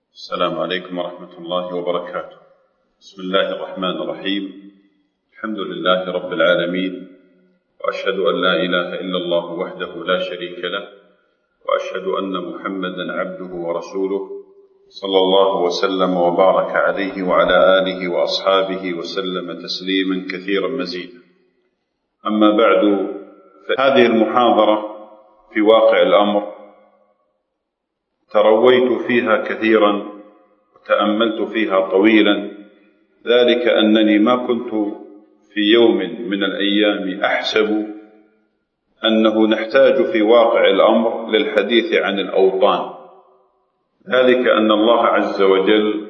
السلام عليكم ورحمة الله وبركاته. بسم الله الرحمن الرحيم. الحمد لله رب العالمين، وأشهد أن لا إله إلا الله وحده لا شريك له، وأشهد أن محمدا عبده ورسوله، صلى الله وسلم وبارك عليه وعلى آله وأصحابه وسلم تسليما كثيرا مزيدا. أما بعد، فهذه المحاضرة في واقع الأمر ترويت فيها كثيرا وتأملت فيها طويلا، ذلك أنني ما كنت في يوم من الأيام أحسب أنه نحتاج في واقع الأمر للحديث عن الأوطان، ذلك أن الله عز وجل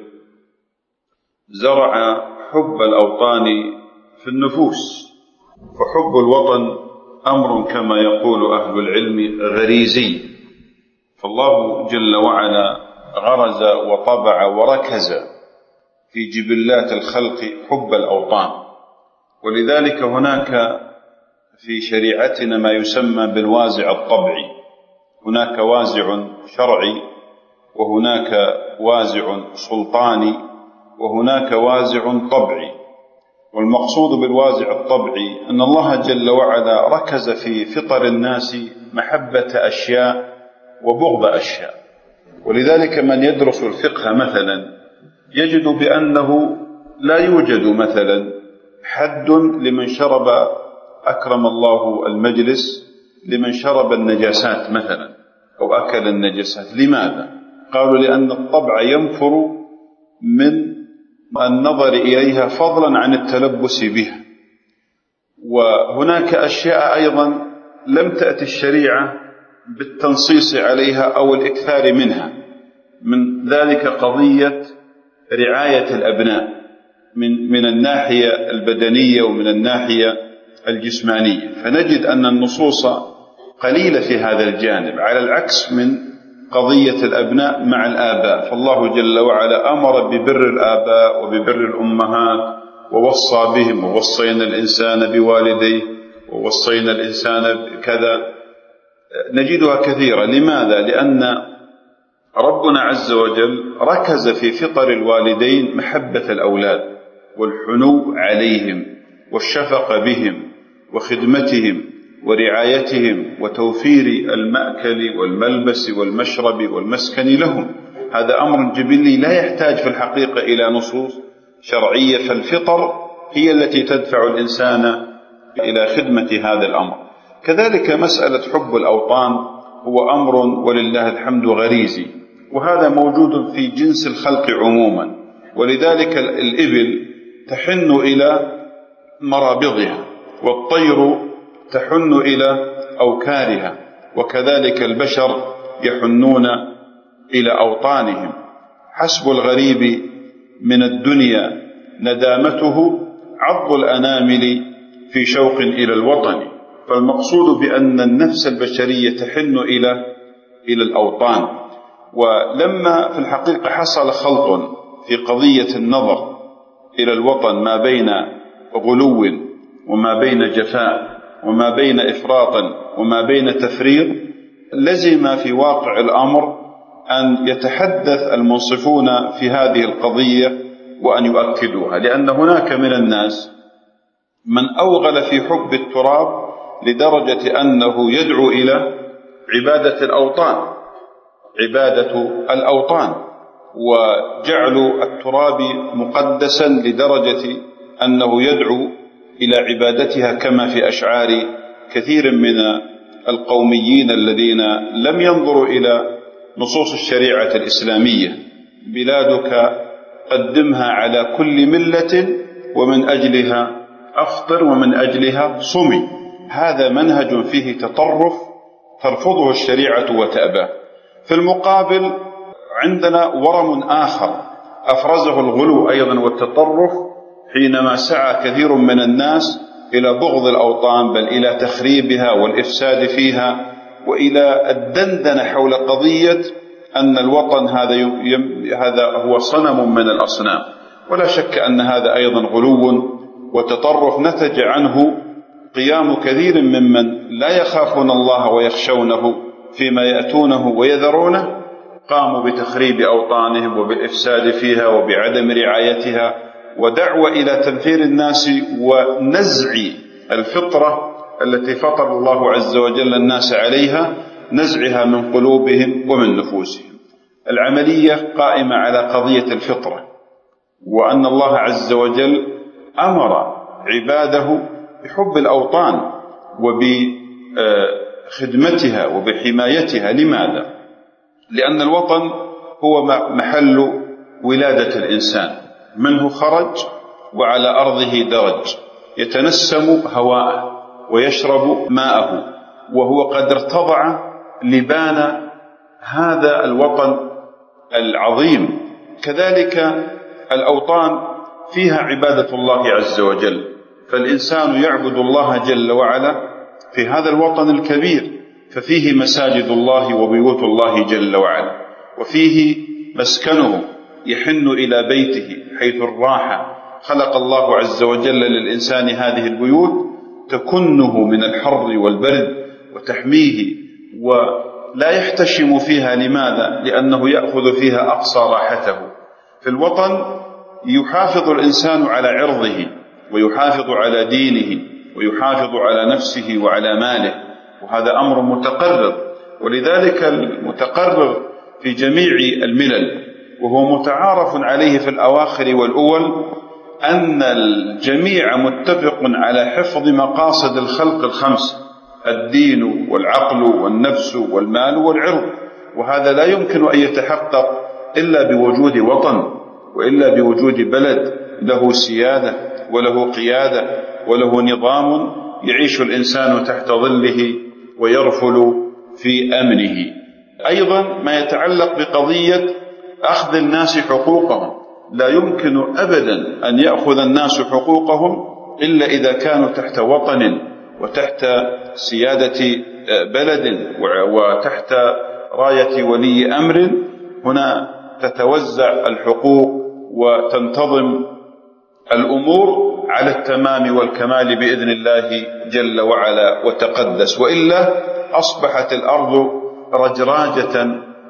زرع حب الأوطان في النفوس، فحب الوطن أمر كما يقول أهل العلم غريزي، فالله جل وعلا غرز وطبع وركز في جبلات الخلق حب الأوطان. ولذلك هناك في شريعتنا ما يسمى بالوازع الطبعي، هناك وازع شرعي، وهناك وازع سلطاني، وهناك وازع طبعي. والمقصود بالوازع الطبعي أن الله جل وعلا ركز في فطر الناس محبة أشياء وبغض أشياء. ولذلك من يدرس الفقه مثلا يجد بأنه لا يوجد مثلا حد لمن شرب، أكرم الله المجلس، لمن شرب النجاسات مثلا أو أكل النجاسات. لماذا؟ قالوا لأن الطبع ينفر من النظر إليها فضلا عن التلبس بها. وهناك أشياء أيضا لم تأتي الشريعة بالتنصيص عليها أو الإكثار منها، من ذلك قضية رعاية الأبناء من الناحية البدنية ومن الناحية الجسمانية، فنجد أن النصوص قليلة في هذا الجانب، على العكس من قضية الأبناء مع الآباء. فالله جل وعلا أمر ببر الآباء وببر الأمهات ووصى بهم، ووصينا الإنسان بوالديه ووصينا الإنسان كذا، نجدها كثيرة. لماذا؟ لأن ربنا عز وجل ركز في فطر الوالدين محبة الأولاد والحنو عليهم والشفقة بهم وخدمتهم ورعايتهم وتوفير المأكل والملبس والمشرب والمسكن لهم. هذا أمر جبلي لا يحتاج في الحقيقة إلى نصوص شرعية، فالفطر هي التي تدفع الإنسان إلى خدمة هذا الأمر. كذلك مسألة حب الأوطان هو أمر ولله الحمد غريزي، وهذا موجود في جنس الخلق عموما. ولذلك الإبل تحن إلى مرابضها، والطير تحن إلى أوكارها، وكذلك البشر يحنون إلى أوطانهم. حسب الغريب من الدنيا ندامته عض الأنامل في شوق إلى الوطن. فالمقصود بأن النفس البشرية تحن إلى الأوطان. ولما في الحقيقة حصل خلط في قضية النظر إلى الوطن ما بين غلو وما بين جفاء وما بين إفراط وما بين تفريط، لزم في واقع الأمر أن يتحدث المنصفون في هذه القضية وأن يؤكدوها، لأن هناك من الناس من أوغل في حب التراب لدرجة أنه يدعو إلى عبادة الأوطان وجعل التراب مقدسا لدرجة أنه يدعو إلى عبادتها، كما في أشعار كثير من القوميين الذين لم ينظروا إلى نصوص الشريعة الإسلامية. بلادك قدمها على كل ملة، ومن أجلها أفطر، ومن أجلها صمي. هذا منهج فيه تطرف ترفضه الشريعة وتأباه. في المقابل عندنا ورم آخر أفرزه الغلو أيضا والتطرف، حينما سعى كثير من الناس إلى بغض الأوطان، بل إلى تخريبها والإفساد فيها، وإلى الدندنة حول قضية أن الوطن هذا هو صنم من الأصنام. ولا شك أن هذا أيضا غلو وتطرف نتج عنه قيام كثير ممن لا يخافون الله ويخشونه فيما يأتونه ويذرونه، قاموا بتخريب أوطانهم وبالإفساد فيها وبعدم رعايتها، ودعوة إلى تنفير الناس ونزع الفطرة التي فطر الله عز وجل الناس عليها، نزعها من قلوبهم ومن نفوسهم. العملية قائمة على قضية الفطرة، وأن الله عز وجل أمر عباده بحب الأوطان وبخدمتها وبحمايتها. لماذا؟ لأن الوطن هو محل ولادة الإنسان، منه خرج وعلى أرضه درج، يتنسم هواءه ويشرب ماءه، وهو قد ارتضع لبان هذا الوطن العظيم. كذلك الأوطان فيها عبادة الله عز وجل، فالإنسان يعبد الله جل وعلا في هذا الوطن الكبير، ففيه مساجد الله وبيوت الله جل وعلا، وفيه مسكنه يحن إلى بيته حيث الراحة. خلق الله عز وجل للإنسان هذه البيوت تكنه من الحر والبرد وتحميه، ولا يحتشم فيها. لماذا؟ لأنه يأخذ فيها أقصى راحته. في الوطن يحافظ الإنسان على عرضه، ويحافظ على دينه، ويحافظ على نفسه وعلى ماله، وهذا أمر متقرر. ولذلك المتقرر في جميع الملل، وهو متعارف عليه في الأواخر والأول، أن الجميع متفق على حفظ مقاصد الخلق الخمسة: الدين والعقل والنفس والمال والعرض. وهذا لا يمكن أن يتحقق إلا بوجود وطن، وإلا بوجود بلد له سيادة وله قيادة وله نظام يعيش الإنسان تحت ظله ويرفل في أمنه. أيضا ما يتعلق بقضية أخذ الناس حقوقهم، لا يمكن أبدا أن يأخذ الناس حقوقهم إلا إذا كانوا تحت وطن وتحت سيادة بلد وتحت راية ولي أمر. هنا تتوزع الحقوق وتنتظم الأمور على التمام والكمال بإذن الله جل وعلا وتقدس، وإلا أصبحت الأرض رجراجة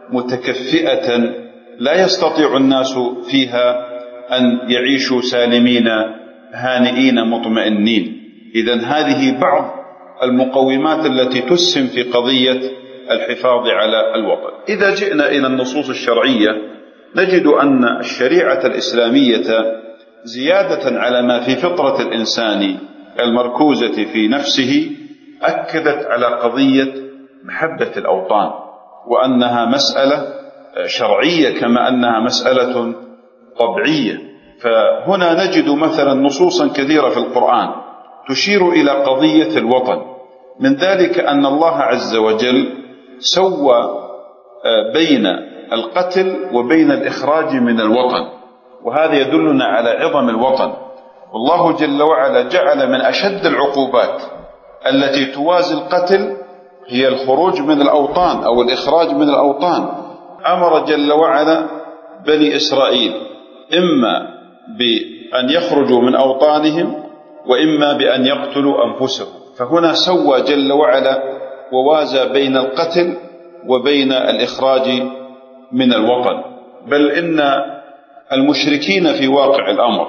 متكفئة لا يستطيع الناس فيها أن يعيشوا سالمين هانئين مطمئنين. إذن هذه بعض المقومات التي تسهم في قضية الحفاظ على الوطن. إذا جئنا إلى النصوص الشرعية نجد أن الشريعة الإسلامية زيادة على ما في فطرة الإنسان المركوزة في نفسه أكدت على قضية محبة الأوطان، وأنها مسألة شرعية كما أنها مسألة طبيعية. فهنا نجد مثلا نصوصا كثيرة في القرآن تشير إلى قضية الوطن. من ذلك أن الله عز وجل سوى بين القتل وبين الإخراج من الوطن، وهذا يدلنا على عظم الوطن. والله جل وعلا جعل من أشد العقوبات التي توازي القتل هي الخروج من الأوطان أو الإخراج من الأوطان. أمر جل وعلا بني إسرائيل إما بأن يخرجوا من أوطانهم وإما بأن يقتلوا أنفسهم، فهنا سوى جل وعلا ووازى بين القتل وبين الإخراج من الوطن. بل إن المشركين في واقع الأمر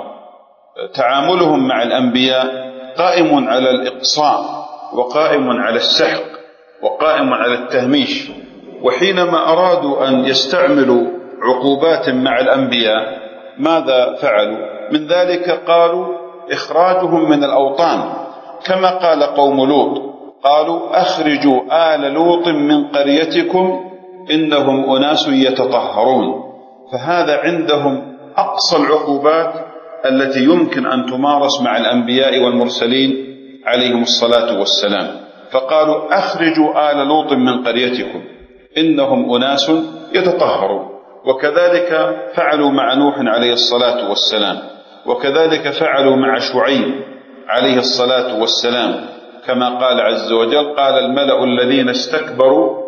تعاملهم مع الأنبياء قائم على الإقصاء وقائم على السحق وقائم على التهميش، وحينما أرادوا أن يستعملوا عقوبات مع الأنبياء ماذا فعلوا؟ من ذلك قالوا إخراجهم من الأوطان، كما قال قوم لوط: قالوا أخرجوا آل لوط من قريتكم إنهم أناس يتطهرون. فهذا عندهم أقصى العقوبات التي يمكن أن تمارس مع الأنبياء والمرسلين عليهم الصلاة والسلام. فقالوا أخرجوا آل لوط من قريتكم إنهم أناس يتطهرون. وكذلك فعلوا مع نوح عليه الصلاة والسلام، وكذلك فعلوا مع شعيب عليه الصلاة والسلام، كما قال عز وجل: قال الملأ الذين استكبروا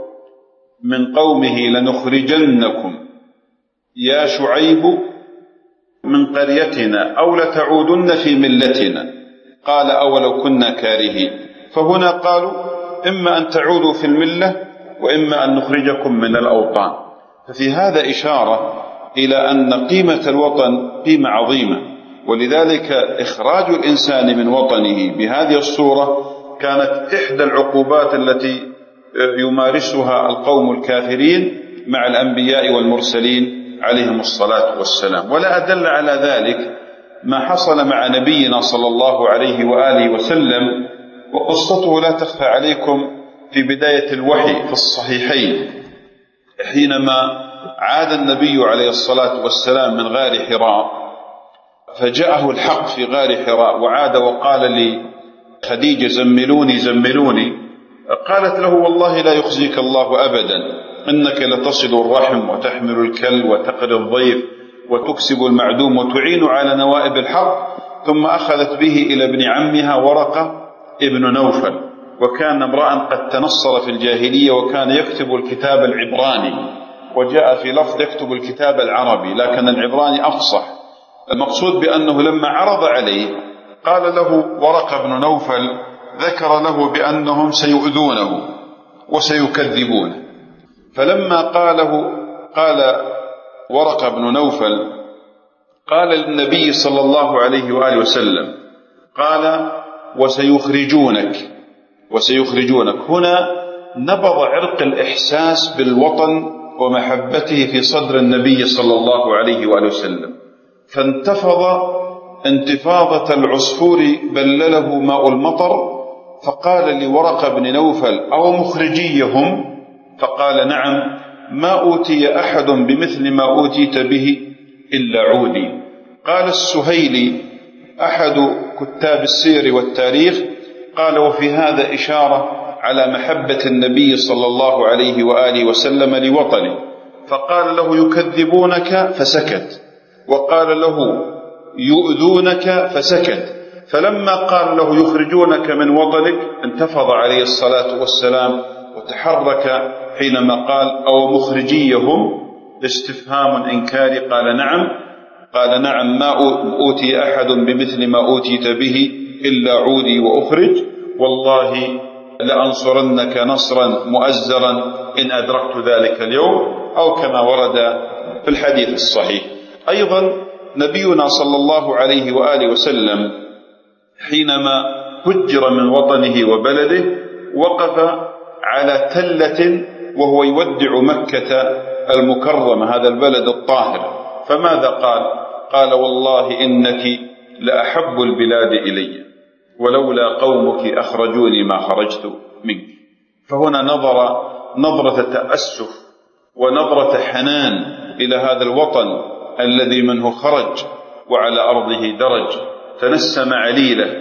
من قومه لنخرجنكم يا شعيب من قريتنا أو لتعودن في ملتنا قال أولو كنا كارهين. فهنا قالوا إما أن تعودوا في الملة وإما أن نخرجكم من الأوطان. ففي هذا إشارة إلى أن قيمة الوطن قيمة عظيمة، ولذلك إخراج الإنسان من وطنه بهذه الصورة كانت إحدى العقوبات التي يمارسها القوم الكافرين مع الأنبياء والمرسلين عليهم الصلاة والسلام. ولا أدل على ذلك ما حصل مع نبينا صلى الله عليه وآله وسلم، وقصته لا تخفى عليكم في بداية الوحي في الصحيحين، حينما عاد النبي عليه الصلاة والسلام من غار حراء، فجاءه الحق في غار حراء، وعاد وقال لخديجة زملوني زملوني، قالت له والله لا يخزيك الله أبدا، إنك لتصل الرحم وتحمل الكل وتقري الضيف وتكسب المعدوم وتعين على نوائب الحق. ثم أخذت به إلى ابن عمها ورقة ابن نوفل، وكان امرأ قد تنصر في الجاهلية وكان يكتب الكتاب العبراني، وجاء في لفظ يكتب الكتاب العربي لكن العبراني أفصح. المقصود بأنه لما عرض عليه قال له ورقة بن نوفل، ذكر له بأنهم سيؤذونه وسيكذبونه، فلما قال ورقة بن نوفل قال للنبي صلى الله عليه وآله وسلم، قال وسيخرجونك. هنا نبض عرق الإحساس بالوطن ومحبته في صدر النبي صلى الله عليه وآله وسلم، فانتفض انتفاضة العصفور بلله ماء المطر، فقال لورقة بن نوفل أو مخرجيهم؟ فقال نعم، ما أوتي أحد بمثل ما أوتيت به إلا عودي. قال السهيلي أحد كتاب السير والتاريخ قال وفي هذا إشارة على محبة النبي صلى الله عليه وآله وسلم لوطنه، فقال له يكذبونك فسكت، وقال له يؤذونك فسكت، فلما قال له يخرجونك من وطنك انتفض عليه الصلاة والسلام وتحرك حينما قال أو مخرجيهم، استفهام إنكاري. قال نعم ما أوتي أحد بمثل ما أوتيت به إلا عودي وأخرج، والله لأنصرنك نصرا مؤزرا إن أدركت ذلك اليوم، أو كما ورد في الحديث الصحيح. أيضا نبينا صلى الله عليه وآله وسلم حينما هجر من وطنه وبلده وقف على تلة وهو يودع مكة المكرمة، هذا البلد الطاهر، فماذا قال والله إنك لأحب البلاد إلي، ولولا قومك أخرجوني ما خرجت منك. فهنا نظرة تأسف ونظرة حنان إلى هذا الوطن الذي منه خرج وعلى أرضه درج، تنسم عليله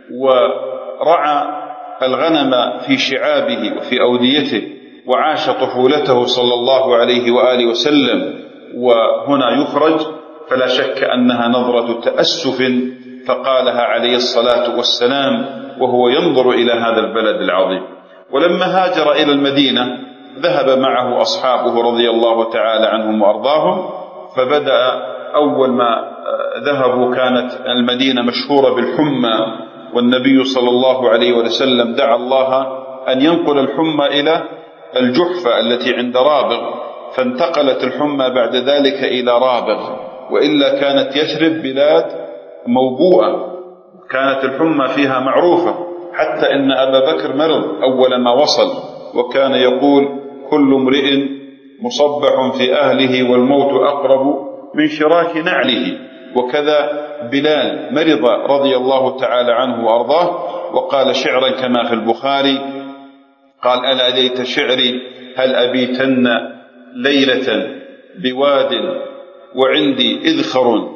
ورعى الغنم في شعابه وفي أوديته، وعاش طفولته صلى الله عليه وآله وسلم، وهنا يخرج، فلا شك أنها نظرة تأسف فقالها عليه الصلاة والسلام وهو ينظر إلى هذا البلد العظيم. ولما هاجر إلى المدينة ذهب معه أصحابه رضي الله تعالى عنهم وأرضاهم، فبدأ أول ما ذهبوا كانت المدينة مشهورة بالحمى، والنبي صلى الله عليه وسلم دعا الله أن ينقل الحمى إلى الجحفة التي عند رابغ، فانتقلت الحمى بعد ذلك إلى رابغ، وإلا كانت يثرب بلاد موبوءة، كانت الحمى فيها معروفة، حتى إن أبا بكر مرض أول ما وصل وكان يقول كل امرئ مصبح في أهله والموت أقرب من شراك نعله. وكذا بلال مرض رضي الله تعالى عنه وأرضاه، وقال شعرا كما في البخاري قال ألا ليت شعري هل أبيتن ليلة بواد وعندي إذخر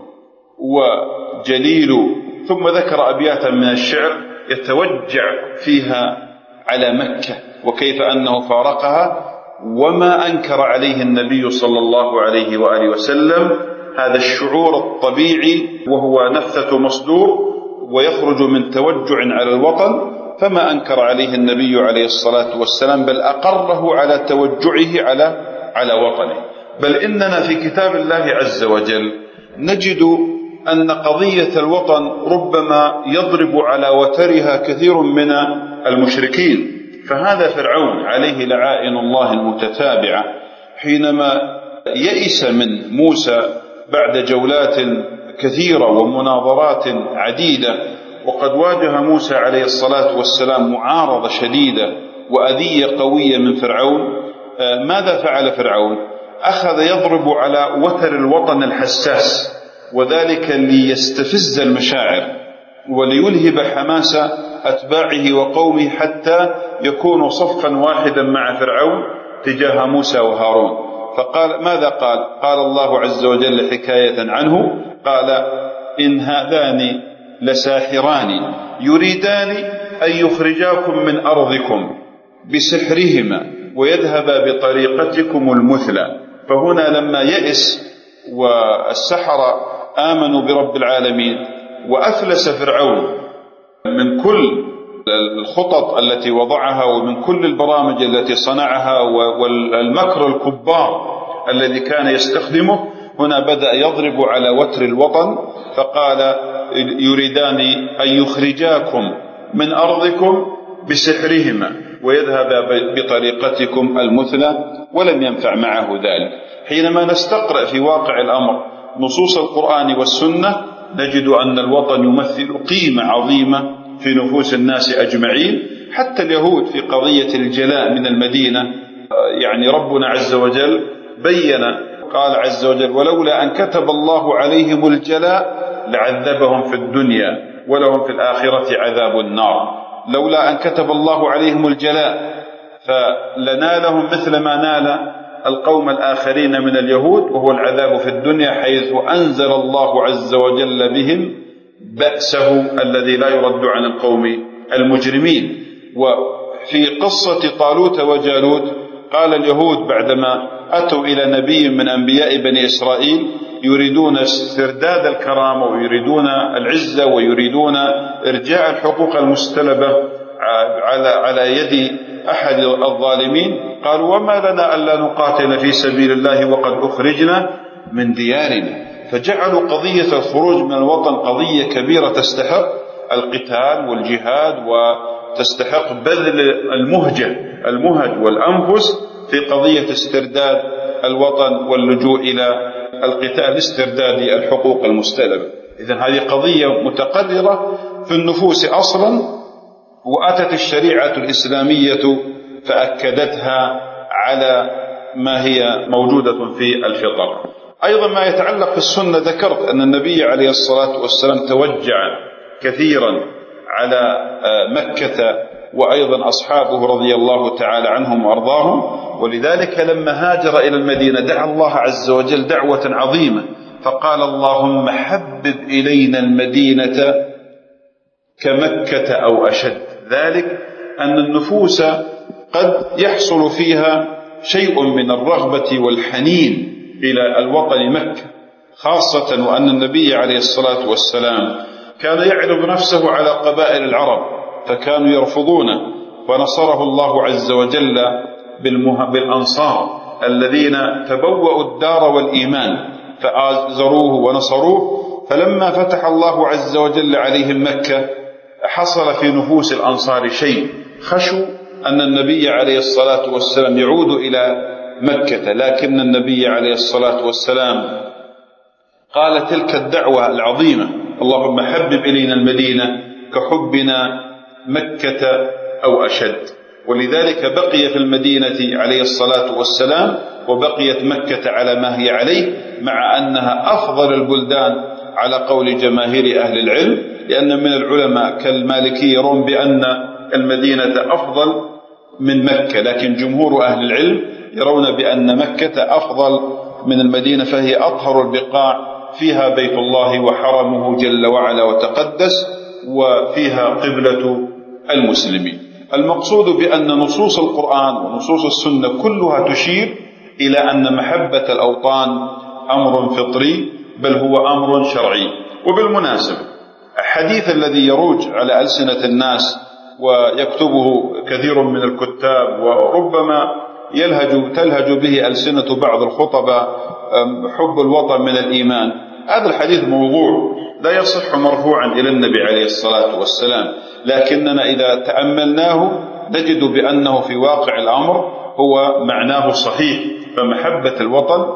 وجليل، ثم ذكر أبياتا من الشعر يتوجع فيها على مكة وكيف أنه فارقها، وما أنكر عليه النبي صلى الله عليه وآله وسلم هذا الشعور الطبيعي وهو نفثة مصدور ويخرج من توجع على الوطن، فما أنكر عليه النبي عليه الصلاة والسلام، بل أقره على توجعه على وطنه. بل إننا في كتاب الله عز وجل نجد أن قضية الوطن ربما يضرب على وترها كثير من المشركين. فهذا فرعون عليه لعائن الله المتتابعة حينما يئس من موسى بعد جولات كثيرة ومناظرات عديدة، وقد واجه موسى عليه الصلاة والسلام معارضة شديدة وأذية قوية من فرعون. ماذا فعل فرعون؟ أخذ يضرب على وتر الوطن الحساس، وذلك ليستفز المشاعر وليلهب حماس أتباعه وقومه حتى يكونوا صفا واحدا مع فرعون تجاه موسى وهارون. فقال ماذا قال؟ قال الله عز وجل حكاية عنه، قال إن هذان لساحران يريدان أن يخرجاكم من أرضكم بسحرهما ويذهبا بطريقتكم المثلى. فهنا لما يئس والسحرة آمنوا برب العالمين وأفلس فرعون من كل الخطط التي وضعها ومن كل البرامج التي صنعها والمكر الكبار الذي كان يستخدمه، هنا بدأ يضرب على وتر الوطن، فقال يريدان أن يخرجاكم من أرضكم بسحرهما ويذهبا بطريقتكم المثلى، ولم ينفع معه ذلك. حينما نستقرأ في واقع الأمر نصوص القرآن والسنة نجد أن الوطن يمثل قيمة عظيمة في نفوس الناس أجمعين، حتى اليهود في قضية الجلاء من المدينة. يعني ربنا عز وجل بين، قال عز وجل ولولا أن كتب الله عليهم الجلاء لعذبهم في الدنيا ولهم في الآخرة عذاب النار. لولا أن كتب الله عليهم الجلاء فلنالهم مثل ما نال القوم الآخرين من اليهود، وهو العذاب في الدنيا، حيث أنزل الله عز وجل بهم بأسه الذي لا يرد عن القوم المجرمين. وفي قصة طالوت وجالوت قال اليهود بعدما أتوا إلى نبي من أنبياء بني إسرائيل يريدون استرداد الكرامة ويريدون العزة ويريدون إرجاع الحقوق المستلبة على يد أحد الظالمين، قالوا وما لنا ألا نقاتل في سبيل الله وقد أخرجنا من ديارنا. فجعلوا قضية الخروج من الوطن قضية كبيرة تستحق القتال والجهاد وتستحق بذل المهج والأنفس في قضية استرداد الوطن واللجوء إلى القتال لاسترداد الحقوق المستلبة. إذن هذه قضية متقررة في النفوس أصلا، وأتت الشريعة الإسلامية فأكدتها على ما هي موجودة في الفطر. أيضا ما يتعلق بالسنة، ذكرت أن النبي عليه الصلاة والسلام توجع كثيرا على مكة وأيضا أصحابه رضي الله تعالى عنهم وأرضاهم، ولذلك لما هاجر إلى المدينة دعا الله عز وجل دعوة عظيمة، فقال اللهم حبب إلينا المدينة كمكة أو أشد. ذلك أن النفوس قد يحصل فيها شيء من الرغبة والحنين إلى الوطن مكة خاصة، وأن النبي عليه الصلاة والسلام كان يعرض نفسه على قبائل العرب فكانوا يرفضونه، ونصره الله عز وجل بالأنصار الذين تبوأوا الدار والإيمان فآزروه ونصروه. فلما فتح الله عز وجل عليهم مكة حصل في نفوس الأنصار شيء، خشوا أن النبي عليه الصلاة والسلام يعود إلى مكة، لكن النبي عليه الصلاة والسلام قال تلك الدعوة العظيمة اللهم حبب إلينا المدينة كحبنا مكة أو أشد. ولذلك بقي في المدينة عليه الصلاة والسلام، وبقيت مكة على ما هي عليه، مع أنها أفضل البلدان على قول جماهير أهل العلم، لأن من العلماء كالمالكي يرون بأن المدينة أفضل من مكة، لكن جمهور أهل العلم يرون بأن مكة أفضل من المدينة، فهي أطهر البقاع، فيها بيت الله وحرمه جل وعلا وتقدس، وفيها قبلة المسلمين. المقصود بأن نصوص القرآن ونصوص السنة كلها تشير إلى أن محبة الأوطان أمر فطري، بل هو أمر شرعي. وبالمناسبة الحديث الذي يروج على ألسنة الناس ويكتبه كثير من الكتاب وربما تلهج به ألسنة بعض الخطباء، حب الوطن من الإيمان، هذا الحديث موضوع لا يصح مرفوعا إلى النبي عليه الصلاة والسلام، لكننا إذا تأملناه نجد بأنه في واقع الأمر هو معناه صحيح. فمحبة الوطن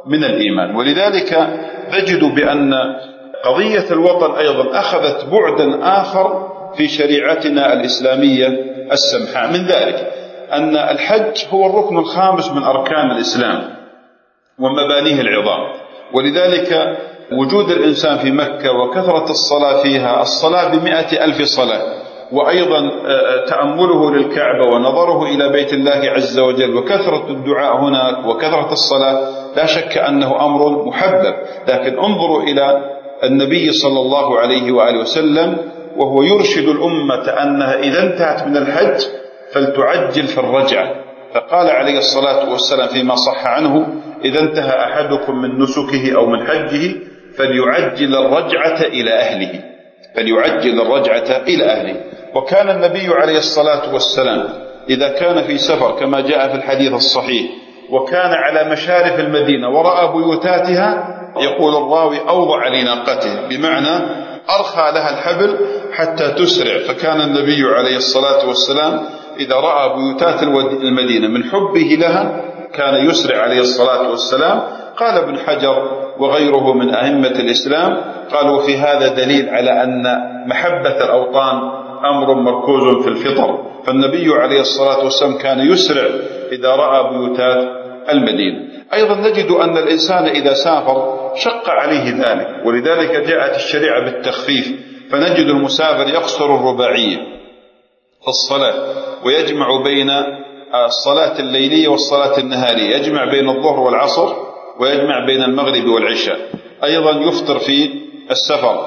من الإيمان. ولذلك نجد بأن قضية الوطن أيضا أخذت بعدا آخر في شريعتنا الإسلامية السمحاء. من ذلك أن الحج هو الركن الخامس من أركان الإسلام ومبانيه العظام، ولذلك وجود الإنسان في مكة وكثرة الصلاة فيها، الصلاة ب100,000 صلاة، وأيضا تأمله للكعبة ونظره إلى بيت الله عز وجل وكثرة الدعاء هناك وكثرة الصلاة، لا شك أنه أمر محبب. لكن انظروا إلى النبي صلى الله عليه وآله وسلم وهو يرشد الأمة أنها إذا انتهت من الحج فلتعجل في الرجعة، فقال عليه الصلاة والسلام فيما صح عنه: إذا انتهى أحدكم من نسكه أو من حجه فليعجل الرجعة إلى أهله، فليعجل الرجعة إلى أهله. وكان النبي عليه الصلاة والسلام إذا كان في سفر كما جاء في الحديث الصحيح وكان على مشارف المدينة ورأى بيوتاتها، يقول الراوي: أوضع لناقته، بمعنى أرخى لها الحبل حتى تسرع. فكان النبي عليه الصلاة والسلام إذا رأى بيوتات المدينة من حبه لها كان يسرع عليه الصلاة والسلام. قال ابن حجر وغيره من أئمة الإسلام قالوا: في هذا دليل على أن محبة الأوطان أمر مركوز في الفطر، فالنبي عليه الصلاة والسلام كان يسرع إذا رأى بيوتات المدينة. أيضا نجد أن الإنسان إذا سافر شق عليه ذلك، ولذلك جاءت الشريعة بالتخفيف، فنجد المسافر يقصر الرباعية في الصلاة ويجمع بين الصلاة الليلية والصلاة النهارية، يجمع بين الظهر والعصر ويجمع بين المغرب والعشاء. أيضا يفطر في السفر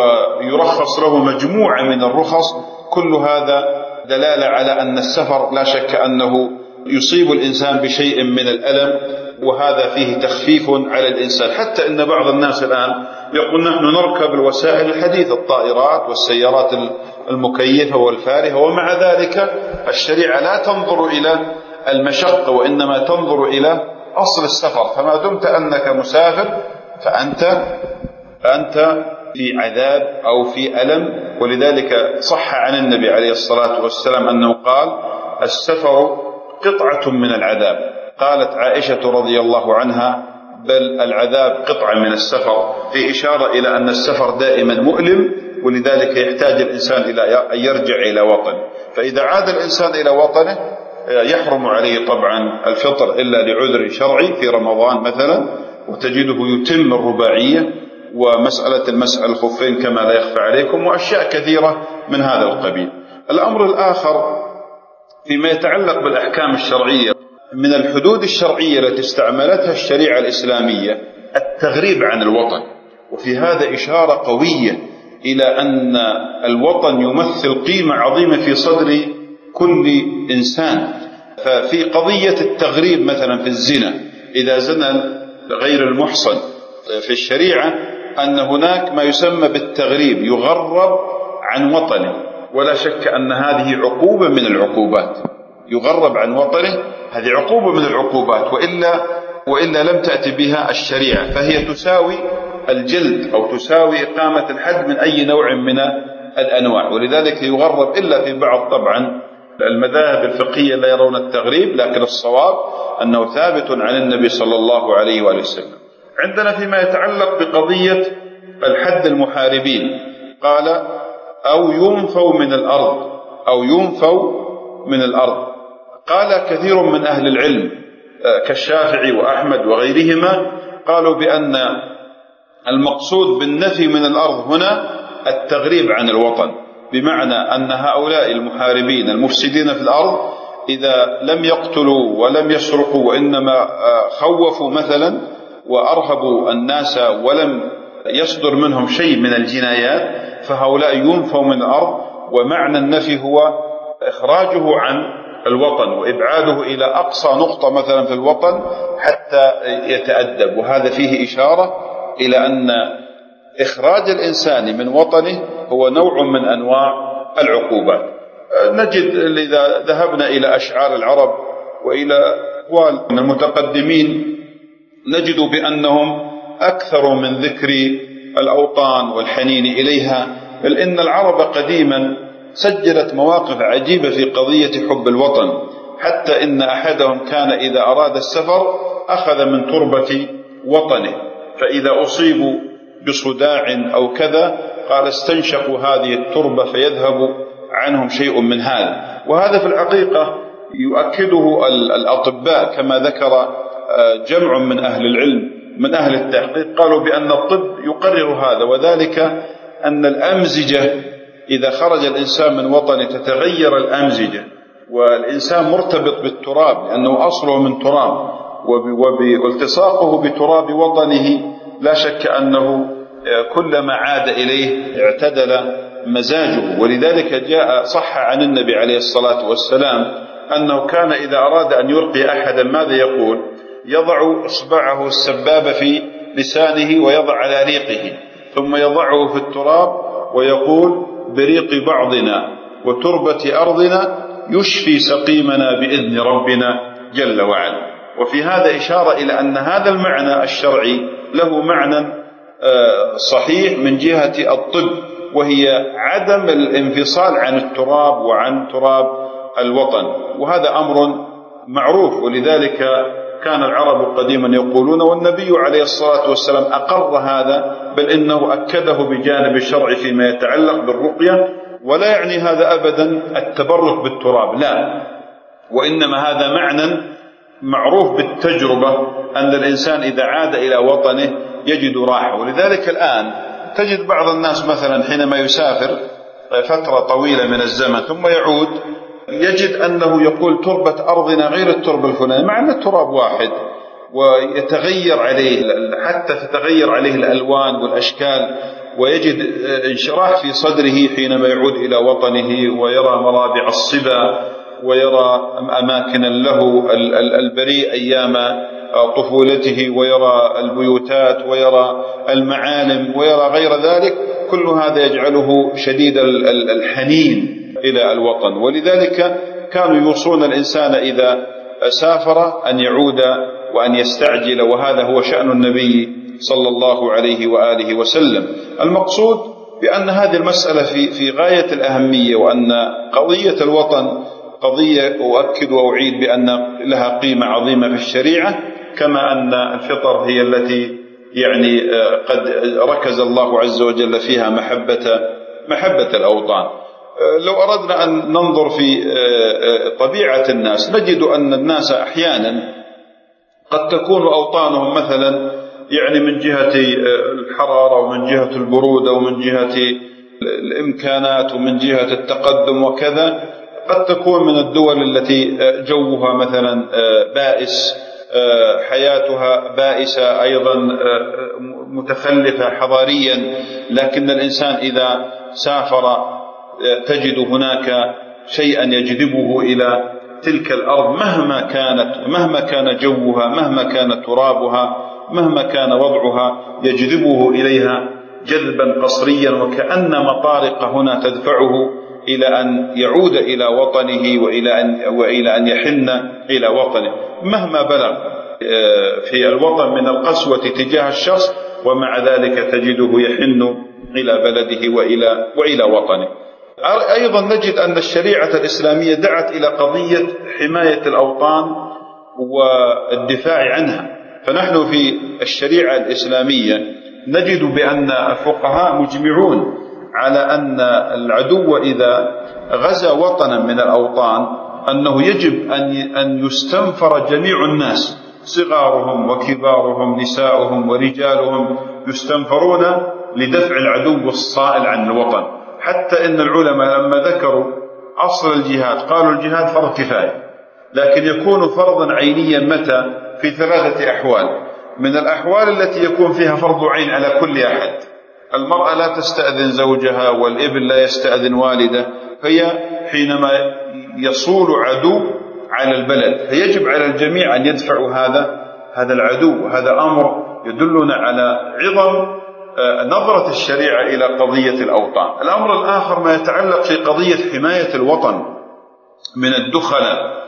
ويرخص له مجموعة من الرخص. كل هذا دلالة على أن السفر لا شك أنه يصيب الإنسان بشيء من الألم، وهذا فيه تخفيف على الإنسان. حتى إن بعض الناس الآن يقول: نحن نركب الوسائل الحديثة، الطائرات والسيارات المكيفة والفارهة، ومع ذلك الشريعة لا تنظر إلى المشقة وإنما تنظر إلى أصل السفر. فما دمت أنك مسافر فأنت في عذاب أو في ألم. ولذلك صح عن النبي عليه الصلاة والسلام أنه قال: السفر قطعة من العذاب. قالت عائشة رضي الله عنها: بل العذاب قطعة من السفر، في إشارة إلى أن السفر دائما مؤلم، ولذلك يحتاج الإنسان إلى أن يرجع إلى وطنه. فإذا عاد الإنسان إلى وطنه يحرم عليه طبعا الفطر إلا لعذر شرعي في رمضان مثلا، وتجده يتم الرباعية ومسألة المسح الخفين كما لا يخفى عليكم، وأشياء كثيرة من هذا القبيل. الأمر الآخر فيما يتعلق بالأحكام الشرعية، من الحدود الشرعية التي استعملتها الشريعة الإسلامية التغريب عن الوطن، وفي هذا إشارة قوية إلى أن الوطن يمثل قيمة عظيمة في صدر كل إنسان. ففي قضية التغريب مثلا في الزنا، إذا زنى غير المحصن في الشريعة أن هناك ما يسمى بالتغريب، يغرب عن وطنه، ولا شك أن هذه عقوبة من العقوبات. يغرب عن وطنه، هذه عقوبة من العقوبات، وإلا لم تأتي بها الشريعة، فهي تساوي الجلد أو تساوي إقامة الحد من أي نوع من الأنواع. ولذلك يغرب، إلا في بعض طبعا المذاهب الفقهية لا يرون التغريب، لكن الصواب أنه ثابت عن النبي صلى الله عليه وآله وسلم. عندنا فيما يتعلق بقضية الحد المحاربين قال: أو ينفوا من الأرض، أو ينفوا من الأرض. قال كثير من أهل العلم كالشافعي وأحمد وغيرهما قالوا بأن المقصود بالنفي من الأرض هنا التغريب عن الوطن، بمعنى أن هؤلاء المحاربين المفسدين في الأرض إذا لم يقتلوا ولم يسرقوا وإنما خوفوا مثلا وأرهبوا الناس ولم يصدر منهم شيء من الجنايات، فهؤلاء ينفوا من الأرض. ومعنى النفي هو إخراجه عن الوطن وإبعاده إلى أقصى نقطة مثلا في الوطن حتى يتأدب. وهذا فيه إشارة إلى أن إخراج الإنسان من وطنه هو نوع من أنواع العقوبات. نجد إذا ذهبنا إلى أشعار العرب وإلى أقوال من المتقدمين نجد بأنهم أكثر من ذكر الأوطان والحنين إليها، بل إن العرب قديما سجلت مواقف عجيبة في قضية حب الوطن، حتى إن أحدهم كان إذا أراد السفر أخذ من تربة وطنه، فإذا أصيبوا بصداع أو كذا قال استنشقوا هذه التربة فيذهب عنهم شيء من هذا. وهذا في الحقيقة يؤكده الأطباء كما ذكر جمع من أهل العلم من أهل التحقيق، قالوا بأن الطب يقرر هذا، وذلك أن الأمزجة إذا خرج الإنسان من وطنه تتغير الأمزجة، والإنسان مرتبط بالتراب لأنه أصله من تراب، والتصاقه بتراب وطنه لا شك أنه كلما عاد إليه اعتدل مزاجه. ولذلك جاء صح عن النبي عليه الصلاة والسلام أنه كان إذا أراد أن يرقي أحدا ماذا يقول؟ يضع إصبعه السبابة في لسانه ويضع على ريقه، ثم يضعه في التراب ويقول بريق بعضنا وتربة أرضنا يشفي سقيمنا بإذن ربنا جل وعلا. وفي هذا إشارة إلى أن هذا المعنى الشرعي له معنى صحيح من جهة الطب، وهي عدم الانفصال عن التراب وعن تراب الوطن، وهذا أمر معروف. ولذلك كان العرب قديما يقولون، والنبي عليه الصلاة والسلام أقر هذا، بل إنه أكده بجانب الشرع فيما يتعلق بالرقية. ولا يعني هذا أبدا التبرك بالتراب، لا، وإنما هذا معنى معروف بالتجربة أن الإنسان إذا عاد إلى وطنه يجد راحة. ولذلك الآن تجد بعض الناس مثلا حينما يسافر فترة طويلة من الزمن ثم يعود يجد أنه يقول تربة أرضنا غير التربة الفلانية، مع أن التراب واحد، ويتغير عليه حتى تتغير عليه الألوان والأشكال، ويجد انشراح في صدره حينما يعود إلى وطنه ويرى مرابع الصبا ويرى أماكن له البريء أيام طفولته، ويرى البيوتات ويرى المعالم ويرى غير ذلك. كل هذا يجعله شديد الحنين إلى الوطن. ولذلك كانوا يوصون الإنسان إذا سافر أن يعود وأن يستعجل، وهذا هو شأن النبي صلى الله عليه وآله وسلم. المقصود بأن هذه المسألة في غاية الأهمية، وأن قضية الوطن قضية أؤكد وأعيد بأن لها قيمة عظيمة في الشريعة، كما أن الفطر هي التي يعني قد ركز الله عز وجل فيها محبة الأوطان. لو أردنا أن ننظر في طبيعة الناس نجد أن الناس أحيانا قد تكون أوطانهم مثلا يعني من جهة الحرارة ومن جهة البرودة ومن جهة الإمكانات ومن جهة التقدم وكذا، قد تكون من الدول التي جوها مثلا بائس، حياتها بائسة أيضا، متخلفة حضاريا، لكن الإنسان إذا سافر تجد هناك شيئا يجذبه إلى تلك الأرض مهما كانت، مهما كان جوها، مهما كان ترابها، مهما كان وضعها، يجذبه إليها جذبا قصريا، وكأن مطارق هنا تدفعه إلى أن يعود إلى وطنه وإلى أن يحن إلى وطنه مهما بلغ في الوطن من القسوة تجاه الشخص، ومع ذلك تجده يحن إلى بلده وإلى وطنه. أيضا نجد أن الشريعة الإسلامية دعت إلى قضية حماية الأوطان والدفاع عنها. فنحن في الشريعة الإسلامية نجد بأن الفقهاء مجمعون على أن العدو إذا غزا وطنا من الأوطان أنه يجب أن يستنفر جميع الناس، صغارهم وكبارهم، نساؤهم ورجالهم، يستنفرون لدفع العدو الصائل عن الوطن. حتى إن العلماء لما ذكروا أصل الجهاد قالوا الجهاد فرض كفاية، لكن يكون فرضا عينيا متى؟ في 3 أحوال. من الأحوال التي يكون فيها فرض عين على كل أحد: المرأة لا تستأذن زوجها، والابن لا يستأذن والده، هي حينما يصول عدو على البلد فيجب على الجميع أن يدفعوا هذا العدو. هذا أمر يدلنا على عظم نظرة الشريعة إلى قضية الأوطان. الأمر الآخر ما يتعلق في قضية حماية الوطن من الدخلاء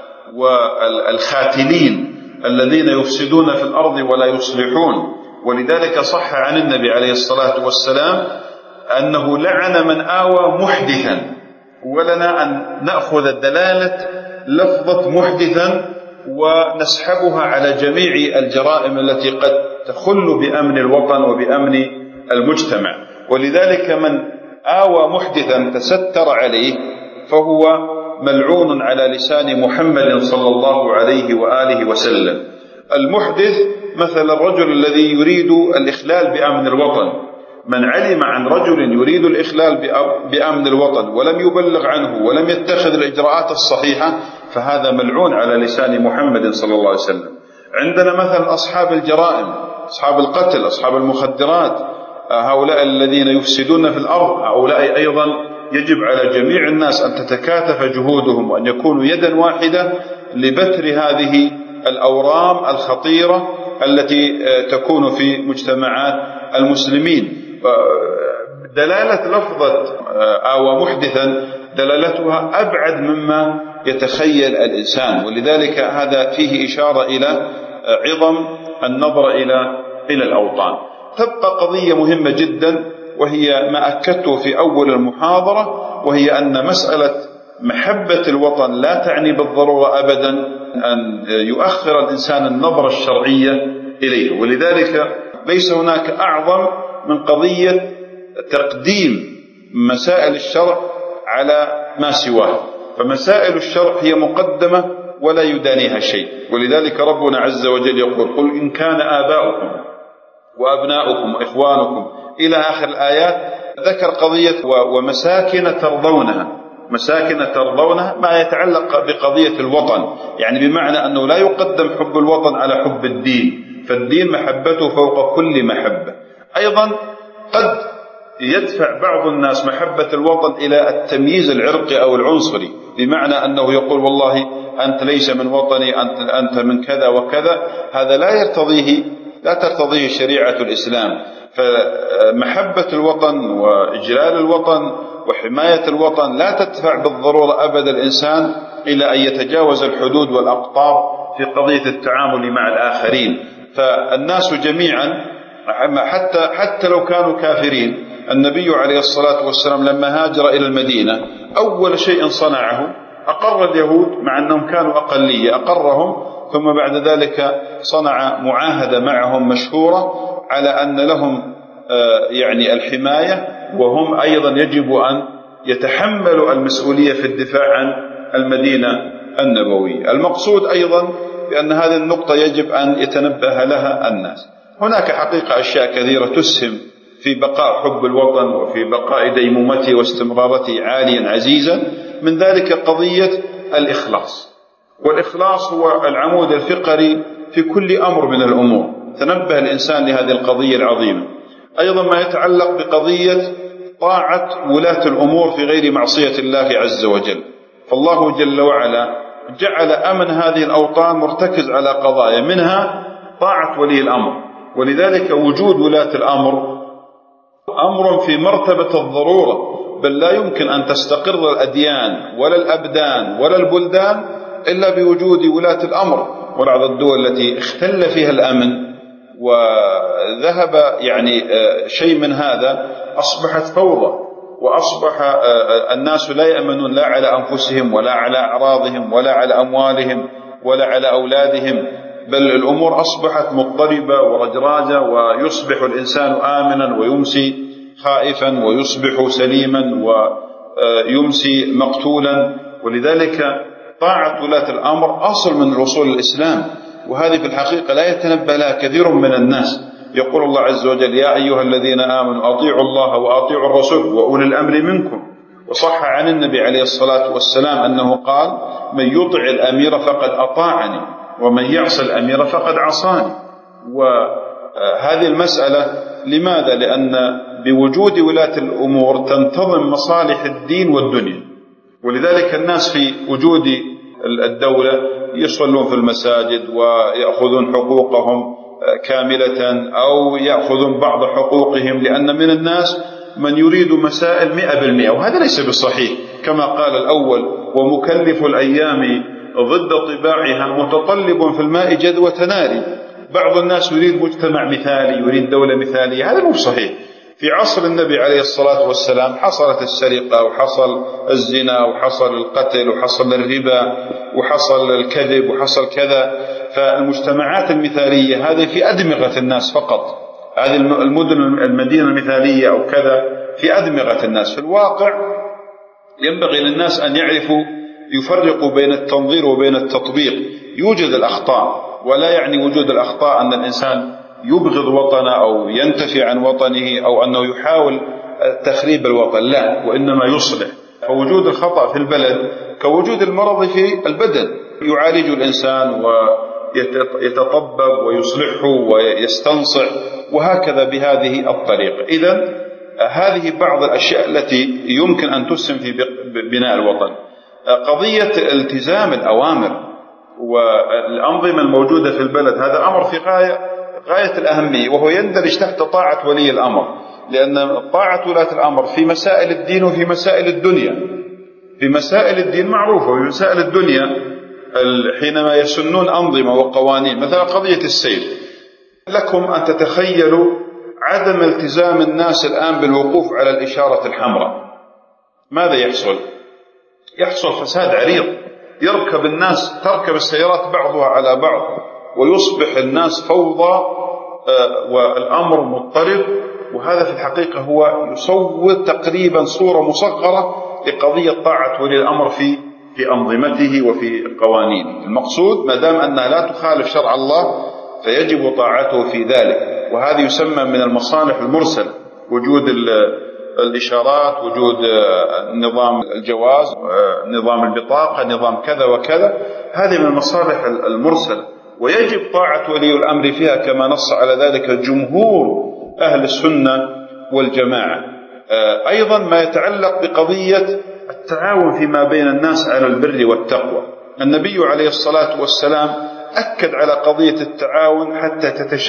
والخاتلين الذين يفسدون في الأرض ولا يصلحون. ولذلك صح عن النبي عليه الصلاة والسلام أنه لعن من آوى محدثا، ولنا أن نأخذ دلالة لفظة محدثا ونسحبها على جميع الجرائم التي قد تخل بأمن الوطن وبأمن المجتمع. ولذلك من آوى محدثا تستر عليه فهو ملعون على لسان محمد صلى الله عليه وآله وسلم. المحدث مثل الرجل الذي يريد الإخلال بأمن الوطن، من علم عن رجل يريد الإخلال بأمن الوطن ولم يبلغ عنه ولم يتخذ الإجراءات الصحيحة فهذا ملعون على لسان محمد صلى الله عليه وسلم. عندنا مثلا أصحاب الجرائم، أصحاب القتل، أصحاب المخدرات، هؤلاء الذين يفسدون في الأرض، هؤلاء أيضا يجب على جميع الناس أن تتكاتف جهودهم وأن يكونوا يدا واحدة لبتر هذه الأورام الخطيرة التي تكون في مجتمعات المسلمين. دلالة لفظة آوى محدثا دلالتها أبعد مما يتخيل الإنسان، ولذلك هذا فيه إشارة إلى عظم النظر إلى الأوطان. تبقى قضية مهمة جدا وهي ما أكدته في أول المحاضرة، وهي أن مسألة محبة الوطن لا تعني بالضرورة أبدا أن يؤخر الإنسان النظرة الشرعية إليه، ولذلك ليس هناك أعظم من قضية تقديم مسائل الشرع على ما سواه، فمسائل الشرع هي مقدمة ولا يدانيها شيء. ولذلك ربنا عز وجل يقول: قل إن كان آباؤكم وأبناؤكم وإخوانكم إلى آخر الآيات. ذكر قضية ومساكن ترضونها، مساكن ترضونها ما يتعلق بقضية الوطن، يعني بمعنى أنه لا يقدم حب الوطن على حب الدين، فالدين محبته فوق كل محبة. أيضا قد يدفع بعض الناس محبة الوطن إلى التمييز العرقي أو العنصري، بمعنى أنه يقول: والله أنت ليس من وطني، أنت من كذا وكذا. هذا لا ترتضيه شريعة الإسلام. فمحبة الوطن وإجلال الوطن وحماية الوطن لا تدفع بالضرورة أبدا الإنسان إلى أن يتجاوز الحدود والأقطار في قضية التعامل مع الآخرين. فالناس جميعا حتى لو كانوا كافرين، النبي عليه الصلاة والسلام لما هاجر إلى المدينة أول شيء صنعه أقر اليهود مع أنهم كانوا أقلية، أقرهم، ثم بعد ذلك صنع معاهدة معهم مشهورة على أن لهم يعني الحماية، وهم أيضا يجب أن يتحملوا المسؤولية في الدفاع عن المدينة النبوية. المقصود أيضا بأن هذه النقطة يجب أن يتنبه لها الناس. هناك حقيقة أشياء كثيرة تسهم في بقاء حب الوطن وفي بقاء ديمومته واستمرارته عاليا عزيزا، من ذلك قضية الإخلاص. والإخلاص هو العمود الفقري في كل أمر من الأمور. تنبه الإنسان لهذه القضية العظيمة. أيضا ما يتعلق بقضية طاعة ولاة الأمور في غير معصية الله عز وجل، فالله جل وعلا جعل أمن هذه الأوطان مرتكز على قضايا، منها طاعة ولي الأمر. ولذلك وجود ولاة الأمر أمر في مرتبة الضرورة، بل لا يمكن أن تستقر الأديان ولا الأبدان ولا البلدان إلا بوجود ولاة الأمر. وبعض الدول التي اختل فيها الأمن وذهب يعني شيء من هذا أصبحت فوضى، وأصبح الناس لا يأمنون لا على أنفسهم ولا على أعراضهم ولا على أموالهم ولا على أولادهم، بل الأمور أصبحت مضطربة ورجراجة، ويصبح الإنسان آمنا ويمسي خائفا، ويصبح سليما ويمسي مقتولا. ولذلك طاعة ولاة الأمر أصل من أصول الإسلام، وهذه في الحقيقة لا يتنبه لها كثير من الناس. يقول الله عز وجل: يا أيها الذين آمنوا أطيعوا الله وأطيعوا الرسول وأولي الأمر منكم. وصح عن النبي عليه الصلاة والسلام أنه قال: من يطع الأمير فقد أطاعني، ومن يعص الأمير فقد عصاني. وهذه المسألة لماذا؟ لأن بوجود ولاة الأمور تنتظم مصالح الدين والدنيا. ولذلك الناس في وجود الدولة يصلون في المساجد ويأخذون حقوقهم كاملة أو يأخذون بعض حقوقهم، لأن من الناس من يريد مسائل 100%، وهذا ليس بصحيح. كما قال الأول: ومكلف الأيام ضد طباعها متطلب في الماء جذوة نار. بعض الناس يريد مجتمع مثالي، يريد دولة مثالية، هذا مو صحيح. في عصر النبي عليه الصلاة والسلام حصلت السرقة وحصل الزنا وحصل القتل وحصل الربا وحصل الكذب وحصل كذا. فالمجتمعات المثالية هذه في أدمغة الناس فقط، هذه المدينة المثالية أو كذا في أدمغة الناس. في الواقع ينبغي للناس أن يعرفوا يفرقوا بين التنظير وبين التطبيق. يوجد الأخطاء، ولا يعني وجود الأخطاء أن الإنسان يبغض وطنه أو ينتفي عن وطنه أو أنه يحاول تخريب الوطن، لا، وإنما يصلح. فوجود الخطأ في البلد كوجود المرض في البدن، يعالج الإنسان ويتطبب ويصلحه ويستنصع، وهكذا بهذه الطريقة. إذن هذه بعض الأشياء التي يمكن أن تسهم في بناء الوطن. قضية التزام الأوامر والأنظمة الموجودة في البلد هذا أمر في غاية الأهمية، وهو يندرج تحت طاعة ولي الأمر، لأن طاعة ولاة الأمر في مسائل الدين وفي مسائل الدنيا. في مسائل الدين معروفة، وفي مسائل الدنيا حينما يسنون أنظمة وقوانين، مثلا قضية السير، لكم أن تتخيلوا عدم التزام الناس الآن بالوقوف على الإشارة الحمراء، ماذا يحصل؟ يحصل فساد عريض، تركب السيارات بعضها على بعض، ويصبح الناس فوضى والأمر مضطرب. وهذا في الحقيقة هو يصور تقريبا صورة مصغرة لقضية طاعة ولي الأمر في أنظمته وفي قوانينه. المقصود ما دام أنها لا تخالف شرع الله فيجب طاعته في ذلك، وهذا يسمى من المصالح المرسلة، وجود الإشارات، وجود نظام الجواز، نظام البطاقة، نظام كذا وكذا، هذه من المصالح المرسلة، ويجب طاعة ولي الأمر فيها كما نص على ذلك جمهور أهل السنة والجماعة. أيضا ما يتعلق بقضية التعاون فيما بين الناس على البر والتقوى، النبي عليه الصلاة والسلام أكد على قضية التعاون حتى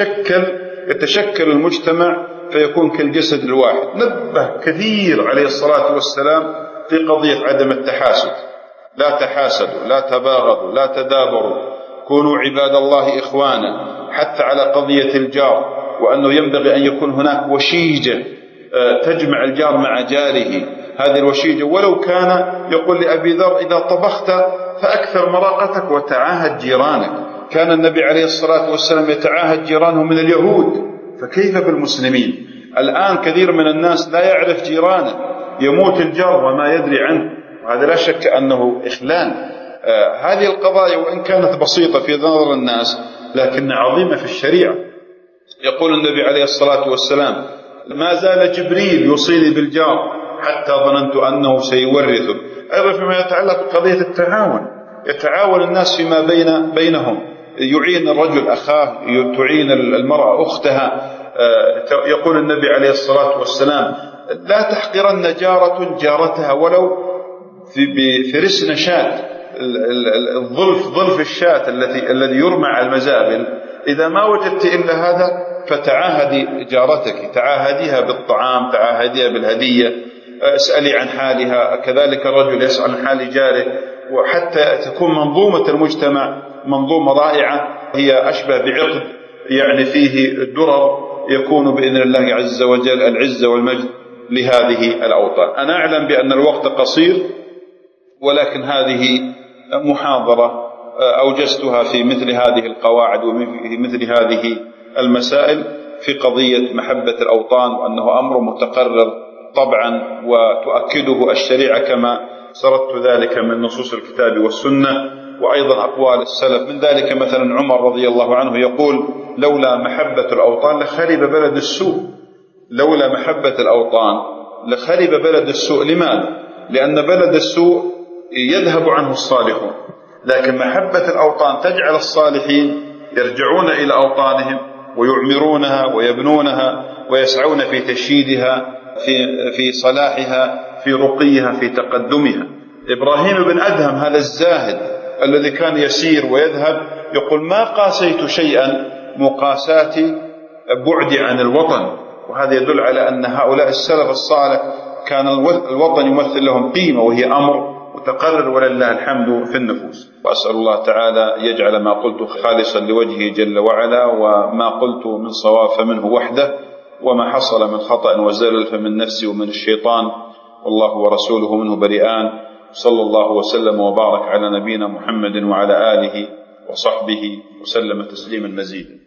يتشكل المجتمع فيكون كالجسد الواحد. نبه كثير عليه الصلاة والسلام في قضية عدم التحاسد، لا تحاسدوا، لا تباغضوا، لا تدابروا، كونوا عباد الله إخوانا. حتى على قضية الجار، وأنه ينبغي أن يكون هناك وشيجة تجمع الجار مع جاره. هذه الوشيجة ولو كان يقول لأبي ذر إذا طبخت فأكثر مراقتك وتعاهد جيرانك. كان النبي عليه الصلاة والسلام يتعاهد جيرانه من اليهود، فكيف بالمسلمين؟ الآن كثير من الناس لا يعرف جيرانه، يموت الجار وما يدري عنه، وهذا لا شك أنه إخلال. هذه القضايا وإن كانت بسيطة في نظر الناس لكنها عظيمة في الشريعة. يقول النبي عليه الصلاة والسلام ما زال جبريل يوصيني بالجار حتى ظننت أنه سيورثه. أيضا فيما يتعلق بقضية التعاون، يتعاون الناس فيما بينهم، يعين الرجل أخاه، تعين المرأة أختها. يقول النبي عليه الصلاة والسلام لا تحقرن جارة جارتها ولو في رسن شاة، ظلف الشاة الذي يرمى على المزابل. إذا ما وجدت إلا هذا فتعاهدي جارتك، تعاهديها بالطعام، تعاهديها بالهدية، اسألي عن حالها. كذلك الرجل يسأل عن حال جاره، وحتى تكون منظومة المجتمع منظومة رائعة هي أشبه بعقد يعني فيه الدرر، يكون بإذن الله عز وجل العزة والمجد لهذه الأوطان. أنا أعلم بأن الوقت قصير، ولكن هذه محاضرة أوجزتها في مثل هذه القواعد وفي مثل هذه المسائل في قضية محبة الأوطان، وأنه أمر متقرر طبعا وتؤكده الشريعة كما سردت ذلك من نصوص الكتاب والسنة، وأيضا أقوال السلف. من ذلك مثلا عمر رضي الله عنه يقول لولا محبة الأوطان لخرب بلد السوء. لولا محبة الأوطان لخرب بلد السوء. لماذا؟ لأن بلد السوء يذهب عنه الصالحون، لكن محبة الأوطان تجعل الصالحين يرجعون إلى أوطانهم ويعمرونها ويبنونها ويسعون في تشييدها، في صلاحها، في رقيها، في تقدمها. إبراهيم بن أدهم هذا الزاهد الذي كان يسير ويذهب يقول ما قاسيت شيئا مقاساتي بعدي عن الوطن. وهذا يدل على أن هؤلاء السلف الصالح كان الوطن يمثل لهم قيمة، وهي أمر متقرر ولله الحمد في النفوس. وأسأل الله تعالى يجعل ما قلت خالصا لوجهه جل وعلا، وما قلت من صواب فمنه وحده، وما حصل من خطأ وزلل فمن نفسي ومن الشيطان، والله ورسوله منه بريئان. صلى الله وسلم وبارك على نبينا محمد وعلى آله وصحبه وسلم تسليما مزيدا.